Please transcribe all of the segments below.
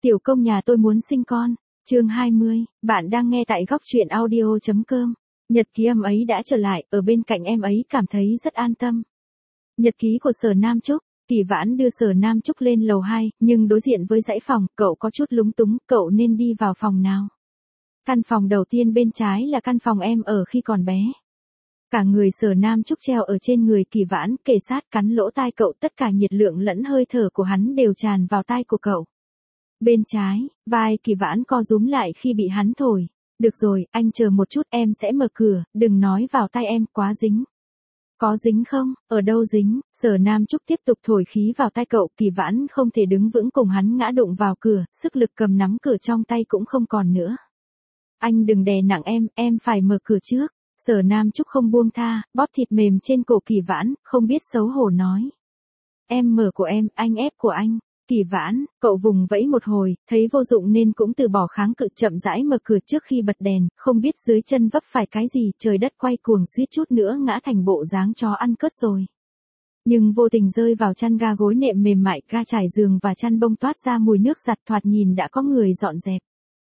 Tiểu công nhà tôi muốn sinh con. Chương 20, bạn đang nghe tại góc truyện audio.com. Nhật ký âm ấy đã trở lại, ở bên cạnh em ấy cảm thấy rất an tâm. Nhật ký của Sở Nam Trúc. Kỳ Vãn đưa Sở Nam Trúc lên lầu 2, nhưng đối diện với dãy phòng, cậu có chút lúng túng, cậu nên đi vào phòng nào? Căn phòng đầu tiên bên trái là căn phòng em ở khi còn bé. Cả người Sở Nam Trúc treo ở trên người Kỳ Vãn, kề sát cắn lỗ tai cậu, tất cả nhiệt lượng lẫn hơi thở của hắn đều tràn vào tai của cậu. Bên trái, vai Kỳ Vãn co rúm lại khi bị hắn thổi. Được rồi, anh chờ một chút, em sẽ mở cửa, đừng nói vào tai em, quá dính. Có dính không? Ở đâu dính? Sở Nam Trúc tiếp tục thổi khí vào tai cậu, Kỳ Vãn không thể đứng vững cùng hắn ngã đụng vào cửa, sức lực cầm nắm cửa trong tay cũng không còn nữa. Anh đừng đè nặng em phải mở cửa trước. Sở Nam Trúc không buông tha, bóp thịt mềm trên cổ Kỳ Vãn, không biết xấu hổ nói. Em mở của em, anh ép của anh. Kỳ Vãn, cậu vùng vẫy một hồi, thấy vô dụng nên cũng từ bỏ kháng cự, chậm rãi mở cửa trước khi bật đèn, không biết dưới chân vấp phải cái gì, trời đất quay cuồng, suýt chút nữa ngã thành bộ dáng chó ăn cớt rồi. Nhưng vô tình rơi vào chăn ga gối nệm mềm mại, ga trải giường và chăn bông toát ra mùi nước giặt, thoạt nhìn đã có người dọn dẹp.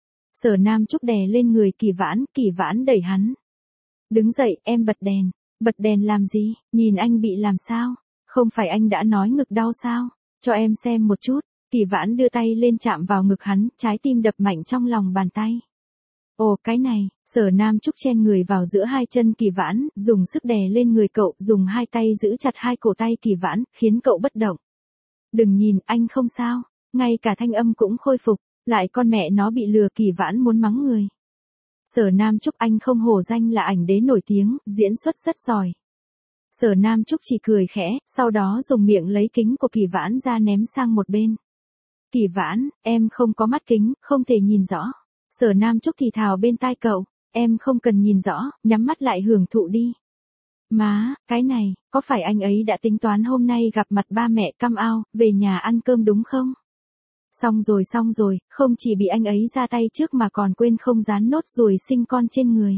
Sở Nam Trúc đè lên người Kỳ Vãn đẩy hắn. Đứng dậy, em bật đèn. Bật đèn làm gì? Nhìn anh bị làm sao? Không phải anh đã nói ngực đau sao? Cho em xem một chút. Kỳ Vãn đưa tay lên chạm vào ngực hắn, trái tim đập mạnh trong lòng bàn tay. Ồ, cái này. Sở Nam Trúc chen người vào giữa hai chân Kỳ Vãn, dùng sức đè lên người cậu, dùng hai tay giữ chặt hai cổ tay Kỳ Vãn, khiến cậu bất động. Đừng nhìn, anh không sao. Ngay cả thanh âm cũng khôi phục. Lại con mẹ nó bị lừa, Kỳ Vãn muốn mắng người. Sở Nam Trúc, anh không hổ danh là ảnh đế nổi tiếng, diễn xuất rất giỏi. Sở Nam Trúc chỉ cười khẽ, sau đó dùng miệng lấy kính của Kỳ Vãn ra ném sang một bên. Kỳ Vãn, em không có mắt kính, không thể nhìn rõ. Sở Nam Trúc thì thào bên tai cậu, em không cần nhìn rõ, nhắm mắt lại hưởng thụ đi. Má, cái này, có phải anh ấy đã tính toán hôm nay gặp mặt ba mẹ cam ao, về nhà ăn cơm đúng không? Xong rồi, không chỉ bị anh ấy ra tay trước mà còn quên không dán nốt ruồi sinh con trên người.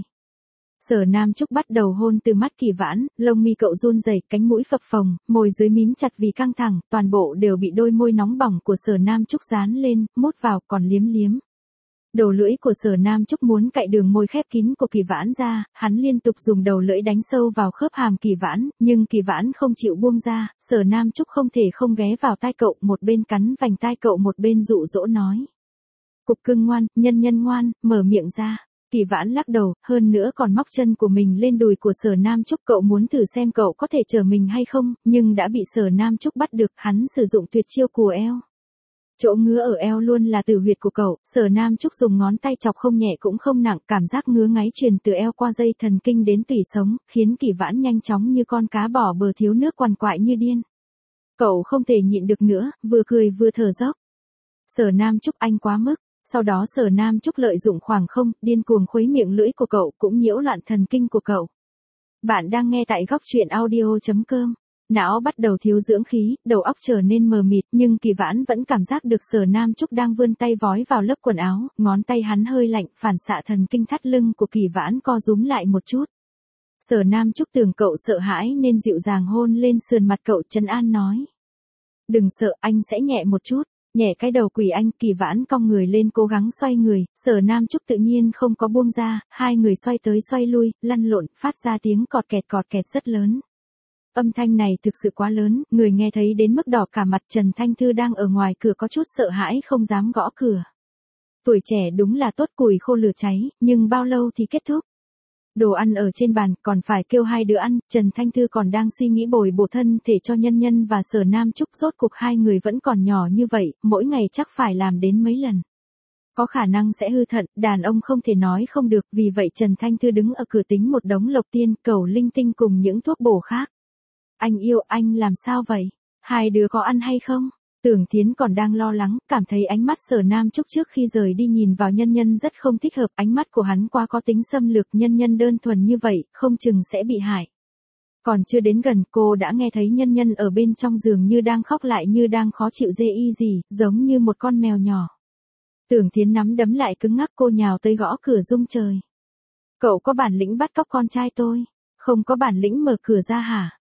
Sở Nam Trúc bắt đầu hôn từ mắt Kỳ Vãn, lông mi cậu run rẩy, cánh mũi phập phồng, môi dưới mím chặt vì căng thẳng, toàn bộ đều bị đôi môi nóng bỏng của Sở Nam Trúc dán lên, mút vào còn liếm liếm. Đầu lưỡi của Sở Nam Trúc muốn cạy đường môi khép kín của Kỳ Vãn ra, hắn liên tục dùng đầu lưỡi đánh sâu vào khớp hàm Kỳ Vãn, nhưng Kỳ Vãn không chịu buông ra, Sở Nam Trúc không thể không ghé vào tai cậu, một bên cắn vành tai cậu một bên dụ dỗ nói. Cục cưng ngoan, nhân ngoan, mở miệng ra. Kỳ Vãn lắc đầu, hơn nữa còn móc chân của mình lên đùi của Sở Nam Trúc, cậu muốn thử xem cậu có thể chở mình hay không, nhưng đã bị Sở Nam Trúc bắt được, hắn sử dụng tuyệt chiêu cùa eo. Chỗ ngứa ở eo luôn là tử huyệt của cậu, Sở Nam Trúc dùng ngón tay chọc không nhẹ cũng không nặng, cảm giác ngứa ngáy truyền từ eo qua dây thần kinh đến tủy sống, khiến Kỳ Vãn nhanh chóng như con cá bỏ bờ thiếu nước quằn quại như điên. Cậu không thể nhịn được nữa, vừa cười vừa thở dốc. Sở Nam Trúc, anh quá mức. Sau đó Sở Nam Trúc lợi dụng khoảng không, điên cuồng khuấy miệng lưỡi của cậu, cũng nhiễu loạn thần kinh của cậu. Bạn đang nghe tại góc truyện audio.com. Não bắt đầu thiếu dưỡng khí, đầu óc trở nên mờ mịt, nhưng Kỳ Vãn vẫn cảm giác được Sở Nam Trúc đang vươn tay vói vào lớp quần áo, ngón tay hắn hơi lạnh, phản xạ thần kinh thắt lưng của Kỳ Vãn co rúm lại một chút. Sở Nam Trúc tưởng cậu sợ hãi nên dịu dàng hôn lên sườn mặt cậu, trấn an nói. Đừng sợ, anh sẽ nhẹ một chút. Nhẹ cái đầu quỷ anh. Kỳ Vãn cong người lên cố gắng xoay người, Sở Nam Trúc tự nhiên không có buông ra, hai người xoay tới xoay lui, lăn lộn, phát ra tiếng cọt kẹt rất lớn. Âm thanh này thực sự quá lớn, người nghe thấy đến mức đỏ cả mặt. Trần Thanh Thư đang ở ngoài cửa có chút sợ hãi không dám gõ cửa. Tuổi trẻ đúng là tốt, củi khô lửa cháy, nhưng bao lâu thì kết thúc? Đồ ăn ở trên bàn, còn phải kêu hai đứa ăn, Trần Thanh Thư còn đang suy nghĩ bồi bổ thân thể cho Nhân và Sở Nam Trúc, rốt cuộc hai người vẫn còn nhỏ như vậy, mỗi ngày chắc phải làm đến mấy lần. Có khả năng sẽ hư thận, đàn ông không thể nói không được, vì vậy Trần Thanh Thư đứng ở cửa tính một đống lộc tiên, cầu linh tinh cùng những thuốc bổ khác. Anh yêu, anh làm sao vậy? Hai đứa có ăn hay không? Tưởng Thiến còn đang lo lắng, cảm thấy ánh mắt Sở Nam Trúc trước khi rời đi nhìn vào Nhân rất không thích hợp, ánh mắt của hắn quá có tính xâm lược, Nhân đơn thuần như vậy, không chừng sẽ bị hại. Còn chưa đến gần, cô đã nghe thấy Nhân ở bên trong giường như đang khóc lại như đang khó chịu dê y gì, giống như một con mèo nhỏ. Tưởng Thiến nắm đấm lại cứng ngắc, cô nhào tới gõ cửa rung trời. Cậu có bản lĩnh bắt cóc con trai tôi, không có bản lĩnh mở cửa ra hả?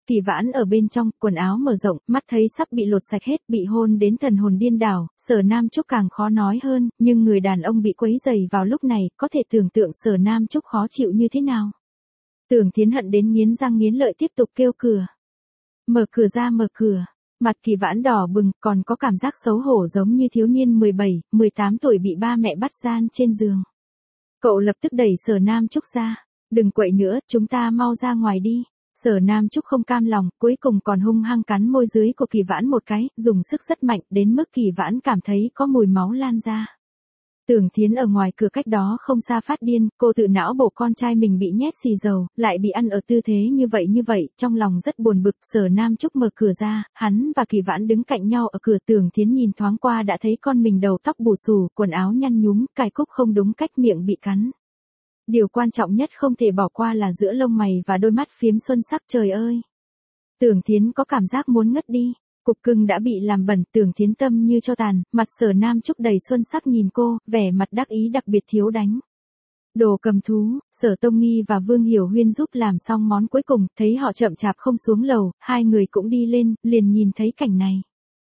Kỳ Vãn ở bên trong, quần áo mở rộng, mắt thấy sắp bị lột sạch hết, bị hôn đến thần hồn điên đảo, Sở Nam Trúc càng khó nói hơn, nhưng người đàn ông bị quấy rầy vào lúc này, có thể tưởng tượng Sở Nam Trúc khó chịu như thế nào. Tưởng Thiến hận đến nghiến răng nghiến lợi tiếp tục kêu cửa. Mở cửa ra, mở cửa. Mặt Kỳ Vãn đỏ bừng, còn có cảm giác xấu hổ giống như thiếu niên 17, 18 tuổi bị ba mẹ bắt gian trên giường. Cậu lập tức đẩy Sở Nam Trúc ra. Đừng quậy nữa, chúng ta mau ra ngoài đi. Sở Nam Trúc không cam lòng, cuối cùng còn hung hăng cắn môi dưới của Kỳ Vãn một cái, dùng sức rất mạnh, đến mức Kỳ Vãn cảm thấy có mùi máu lan ra. Tưởng Thiến ở ngoài cửa cách đó không xa phát điên, cô tự não bộ con trai mình bị nhét xì dầu, lại bị ăn ở tư thế như vậy, trong lòng rất buồn bực. Sở Nam Trúc mở cửa ra, hắn và Kỳ Vãn đứng cạnh nhau ở cửa. Tưởng Thiến nhìn thoáng qua đã thấy con mình đầu tóc bù xù, quần áo nhăn nhúm, cài cúc không đúng cách, miệng bị cắn. Điều quan trọng nhất không thể bỏ qua là giữa lông mày và đôi mắt phiếm xuân sắc, trời ơi. Tưởng Thiến có cảm giác muốn ngất đi. Cục cưng đã bị làm bẩn, Tưởng Thiến tâm như cho tàn, mặt Sở Nam Trúc đầy xuân sắc nhìn cô, vẻ mặt đắc ý đặc biệt thiếu đánh. Đồ cầm thú, Sở Tông Nghi và Vương Hiểu Huyên giúp làm xong món cuối cùng, thấy họ chậm chạp không xuống lầu, hai người cũng đi lên, liền nhìn thấy cảnh này.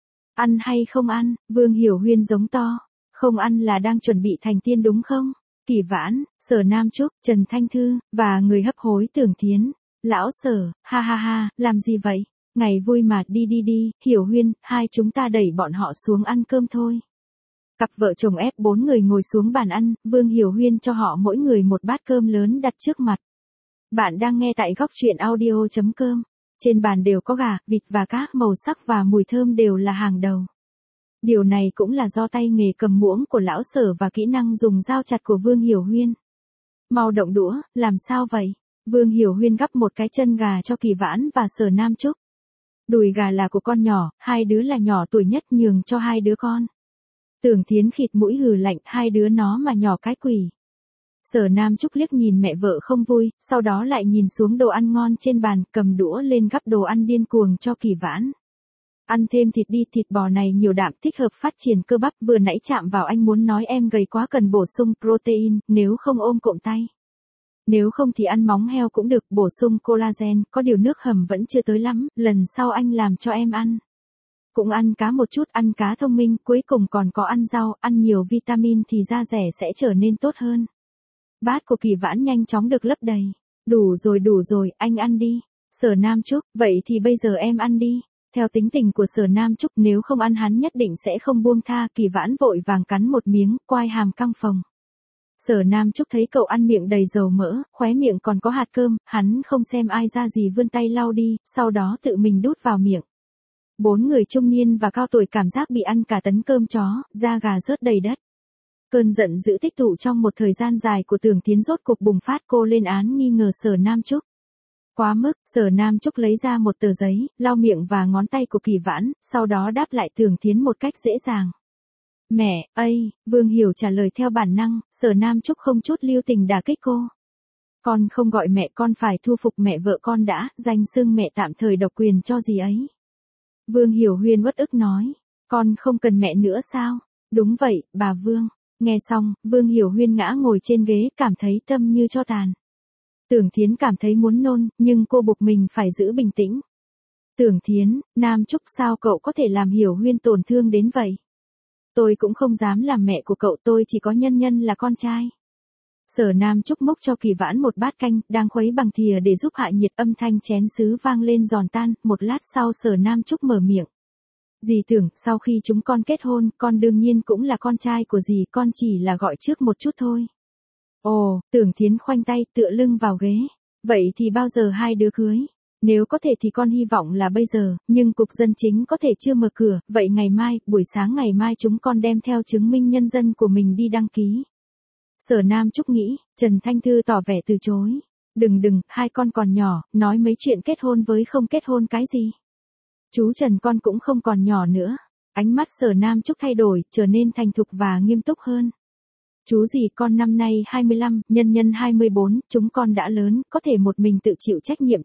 Ăn hay không ăn, Vương Hiểu Huyên giống to, không ăn là đang chuẩn bị thành tiên đúng không? Kỳ Vãn, Sở Nam Trúc, Trần Thanh Thư, và người hấp hối Tưởng Thiến. Lão Sở, ha ha ha, làm gì vậy? Ngày vui mà, đi đi đi, Hiểu Huyên, hai chúng ta đẩy bọn họ xuống ăn cơm thôi. Cặp vợ chồng ép 4 người ngồi xuống bàn ăn, Vương Hiểu Huyên cho họ mỗi người một bát cơm lớn đặt trước mặt. Bạn đang nghe tại góc truyện audio.com. Trên bàn đều có gà, vịt và cá, màu sắc và mùi thơm đều là hàng đầu. Điều này cũng là do tay nghề cầm muỗng của lão Sở và kỹ năng dùng dao chặt của Vương Hiểu Huyên. Mau động đũa, làm sao vậy? Vương Hiểu Huyên gắp một cái chân gà cho Kỳ Vãn và Sở Nam Trúc. Đùi gà là của con nhỏ, hai đứa là nhỏ tuổi nhất, nhường cho hai đứa con. Tưởng Thiến khịt mũi hừ lạnh, hai đứa nó mà nhỏ cái quỷ. Sở Nam Trúc liếc nhìn mẹ vợ không vui, sau đó lại nhìn xuống đồ ăn ngon trên bàn, cầm đũa lên gắp đồ ăn điên cuồng cho Kỳ Vãn. Ăn thêm thịt đi, thịt bò này nhiều đạm, thích hợp phát triển cơ bắp, vừa nãy chạm vào anh muốn nói em gầy quá cần bổ sung protein, nếu không ôm cộm tay. Nếu không thì ăn móng heo cũng được, bổ sung collagen, có điều nước hầm vẫn chưa tới lắm, lần sau anh làm cho em ăn. Cũng ăn cá một chút, ăn cá thông minh, cuối cùng còn có ăn rau, ăn nhiều vitamin thì da rẻ sẽ trở nên tốt hơn. Bát của Kỳ Vãn nhanh chóng được lấp đầy. Đủ rồi, anh ăn đi. Sở Nam Trúc, vậy thì bây giờ em ăn đi. Theo tính tình của Sở Nam Trúc, nếu không ăn hắn nhất định sẽ không buông tha. Kỳ Vãn vội vàng cắn một miếng, quai hàm căng phồng. Sở Nam Trúc thấy cậu ăn miệng đầy dầu mỡ, khóe miệng còn có hạt cơm, hắn không xem ai ra gì vươn tay lau đi, sau đó tự mình đút vào miệng. 4 người trung niên và cao tuổi cảm giác bị ăn cả tấn cơm chó, da gà rớt đầy đất. Cơn giận dữ tích tụ trong một thời gian dài của Tưởng Thiến rốt cục bùng phát, cô lên án nghi ngờ Sở Nam Trúc. Quá mức, Sở Nam Trúc lấy ra một tờ giấy, lau miệng và ngón tay của Kỳ Vãn, sau đó đáp lại Tưởng Thiến một cách dễ dàng. Mẹ, Vương Hiểu trả lời theo bản năng, Sở Nam Trúc không chút lưu tình đả kích cô. Con không gọi mẹ, con phải thu phục mẹ vợ con đã, danh xưng mẹ tạm thời độc quyền cho gì ấy. Vương Hiểu Huyên uất ức nói, con không cần mẹ nữa sao? Đúng vậy, bà Vương. Nghe xong, Vương Hiểu Huyên ngã ngồi trên ghế, cảm thấy tâm như tro tàn. Tưởng Thiến cảm thấy muốn nôn, nhưng cô buộc mình phải giữ bình tĩnh. Tưởng Thiến, Nam Trúc sao cậu có thể làm Hiểu Huyên tổn thương đến vậy? Tôi cũng không dám làm mẹ của cậu, tôi chỉ có Nhân Nhân là con trai. Sở Nam Trúc múc cho Kỳ Vãn một bát canh, đang khuấy bằng thìa để giúp hạ nhiệt, âm thanh chén sứ vang lên giòn tan, một lát sau Sở Nam Trúc mở miệng. Dì Tưởng, sau khi chúng con kết hôn, con đương nhiên cũng là con trai của dì, con chỉ là gọi trước một chút thôi. Ồ, Tưởng Thiến khoanh tay, tựa lưng vào ghế. Vậy thì bao giờ hai đứa cưới? Nếu có thể thì con hy vọng là bây giờ, nhưng cục dân chính có thể chưa mở cửa, vậy ngày mai, buổi sáng ngày mai chúng con đem theo chứng minh nhân dân của mình đi đăng ký. Sở Nam Trúc nghĩ, Trần Thanh Thư tỏ vẻ từ chối. Đừng, hai con còn nhỏ, nói mấy chuyện kết hôn với không kết hôn cái gì. Chú Trần con cũng không còn nhỏ nữa. Ánh mắt Sở Nam Trúc thay đổi, trở nên thành thục và nghiêm túc hơn. Chú gì con năm nay 25, Nhân Nhân 24, chúng con đã lớn, có thể một mình tự chịu trách nhiệm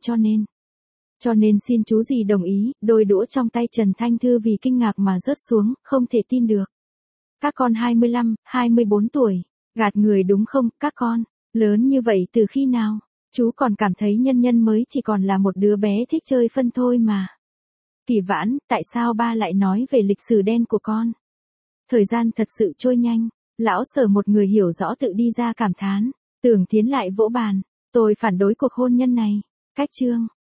cho nên xin chú gì đồng ý. Đôi đũa trong tay Trần Thanh Thư vì kinh ngạc mà rớt xuống, không thể tin được. Các con 25, 24 tuổi, gạt người đúng không, các con, lớn như vậy từ khi nào? Chú còn cảm thấy Nhân Nhân mới chỉ còn là một đứa bé thích chơi phân thôi mà. Kỳ Vãn, tại sao ba lại nói về lịch sử đen của con? Thời gian thật sự trôi nhanh, lão Sở một người hiểu rõ tự đi ra cảm thán. Tưởng Thiến lại vỗ bàn, tôi phản đối cuộc hôn nhân này. Cách chương.